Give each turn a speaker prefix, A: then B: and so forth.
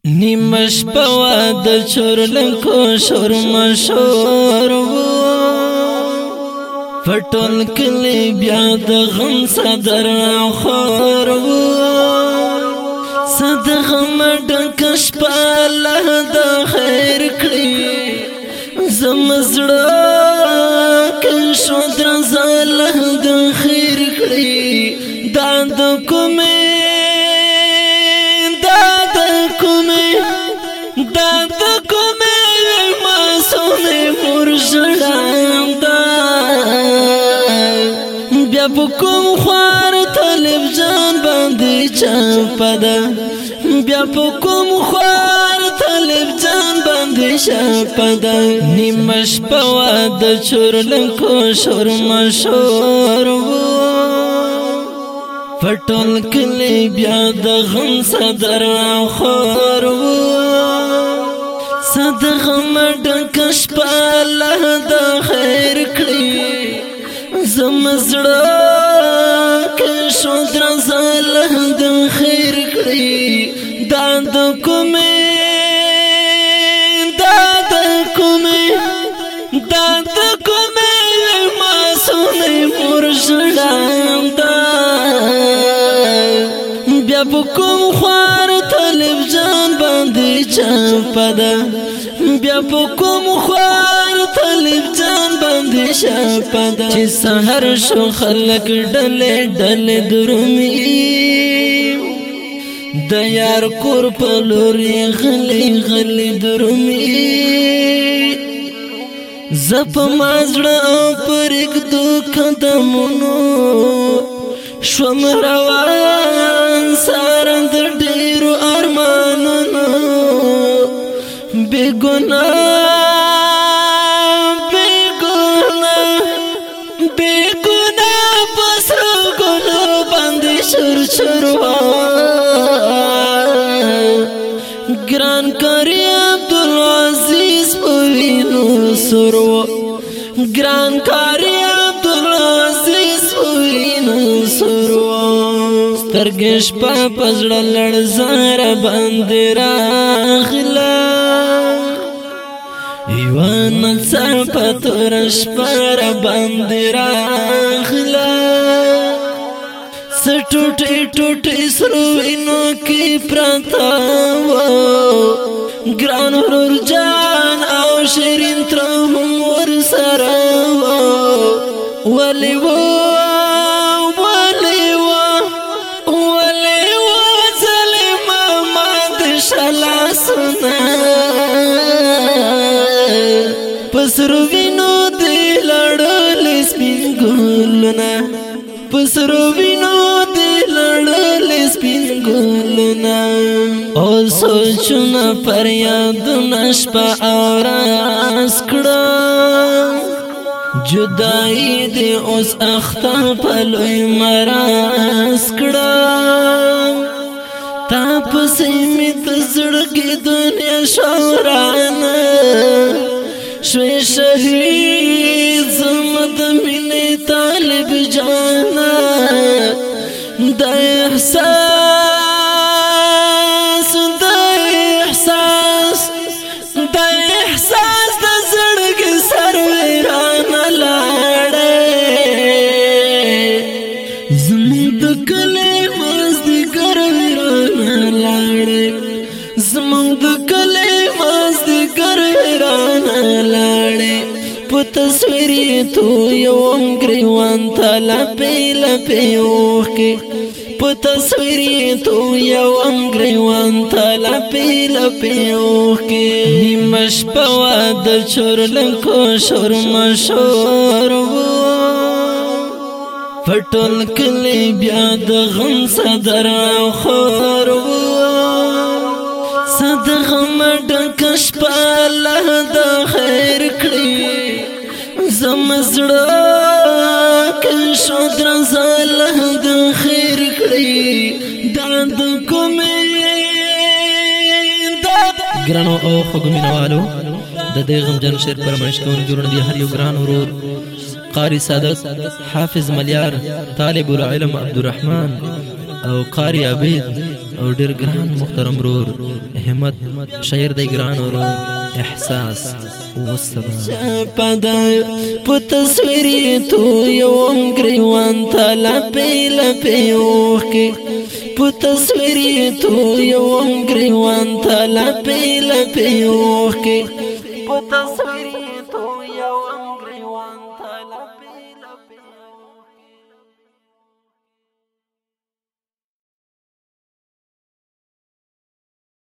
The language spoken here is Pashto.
A: نیمش پوا د چورلکو شور مشور وو پټول کلی بیا د غم صدر خور وو صد غم ډکش په الله د خیر کړی زمزړه که شو درزاله د خیر کړی دا د کومه بیا پکم خوار طالب جان باندې چاپدا بیا پکم خوار طالب جان باندې چاپدا نیمش پوا د چورلکو شور مشور وو پټول کلی بیا د غم صدر خور وو صد غم ډکش په الله د خیر کړی زمزړه که شو درزاله د خیر کړی دا د کومه معصومه مرشدان دا بیا پکم خوار طالب جان باندې چاپدا بیا پکم خوار طالب جان باندې چاپدا چې سحر شو خلق ډلې ډلې درومي د یار کور په لوري غلي غلي درومي زپ مازړه پرګ دو قدمونو شوم روان سارند ډیرو ارمانونو بیگنا پسرو گلو باندې شور شروع گران کاری عبدالعزیز پوینو سرو گران کاری عبدالعزیز پوینو سرو سترګش په پزړه لړزار باندې راغلا ایوان څپه تورش پر باندې راغلا سټوټي ټوټي سروینو کې پراتا وو ګران ورور جان او شیرین تر هم ور سره وو ولي وو پسرو وینو دی لړل سپین ګلونه پسرو وینو دی لړل سپین ګلونه او سوچونه پر یادونه شپه اوراس کړه جدائی دی اوس اخته په لوی مراس کړه تا پسې مې د زړګي دنیا شورانه شوی شهید زمد مینې طالب جانا د احساس د زړګي سرویرانه لاړې زموږ د کلي مازدیګر ویرانه لاړې زموږ د کلي مازدیګر ویرانه لاړې په تصویر تو یو ګریوان تالا پیلا پیوخه په تصویر تو یو ګریوان تالا پیلا پیوخه نیمش پوا د چورلکو شور مشور وو پټول کلی بیا د غم صدر خور وو صد غم ډکش په الله د خیر کړی زمزړه که شو درزاله د خیر کړی دا د کومه ګرانو او خوګمینوالو د دې غمجن شعر پرمایش کوونکي ورونه دي هر یو ګران ورور قاری صادق حافظ ملیار طالب العلم عبدالرحمن او قاری عبید او ډیر ګران محترم رور همت شاعر دی ګران ورور احساس وسبا پدا په تصویر تو یوم گریوان تالا پیلا پیوخه په تصویر تو یوم گریوان تالا پیلا پیوخه په تصویر تو یوم گریوان تالا پیلا پیوخه